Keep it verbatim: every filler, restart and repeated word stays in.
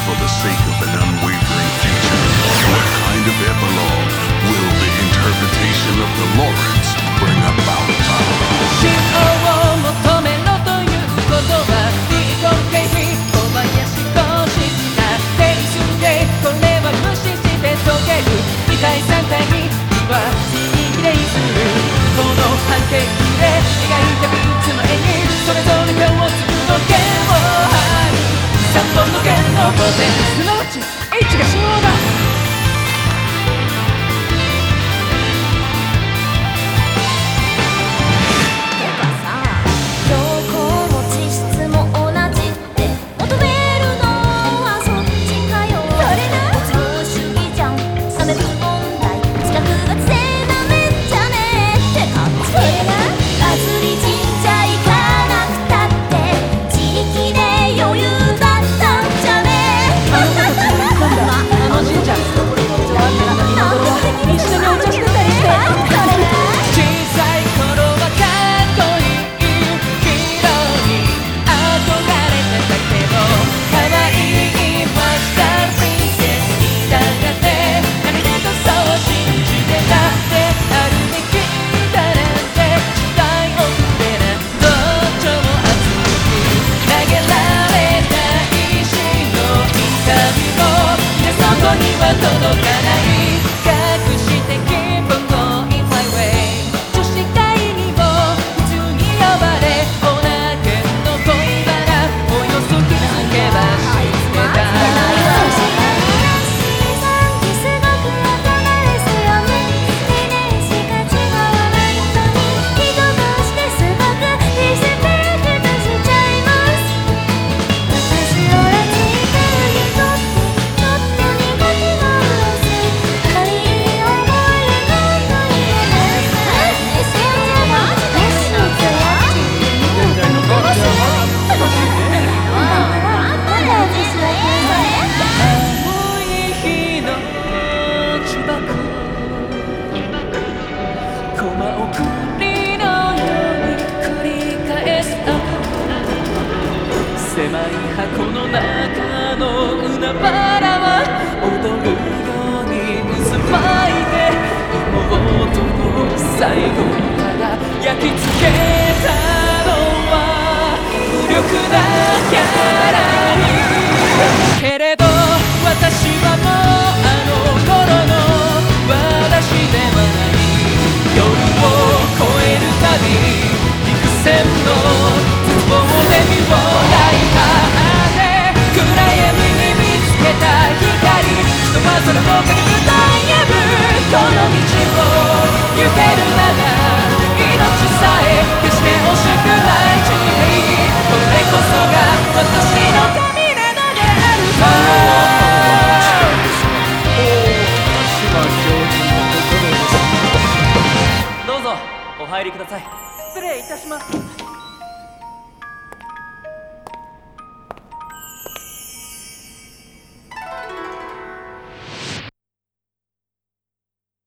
for the sake of an unwavering future. What kind of epilogue will the interpretation of the Lawrence bring about? 真を求めろということは離婚警備小林コシなテニスでこれは無視して解けるに対さん対には比例するこの判決で描いたみっつの絵にそれぞれ共通の弦を張るさんぼんの弦の5点すなわち H が信号だ届かない隠してkeep on going my way 女子会にも普通に呼ばれオナケの恋バナおよそ気づけば沈めた狭い箱の中の海原は踊るように渦巻いて妹の最後ただ焼き付けたのは無力なキャラにけれど私はもうあの頃の私ではない夜を越えるたび幾千の絶望で身を焼いた暗闇に見つけた光人はそれをかけるダイヤブこの道を行けるなら命さえ決して惜しくない地平これこそが私の神なのであるとどうぞお入りください失礼いたします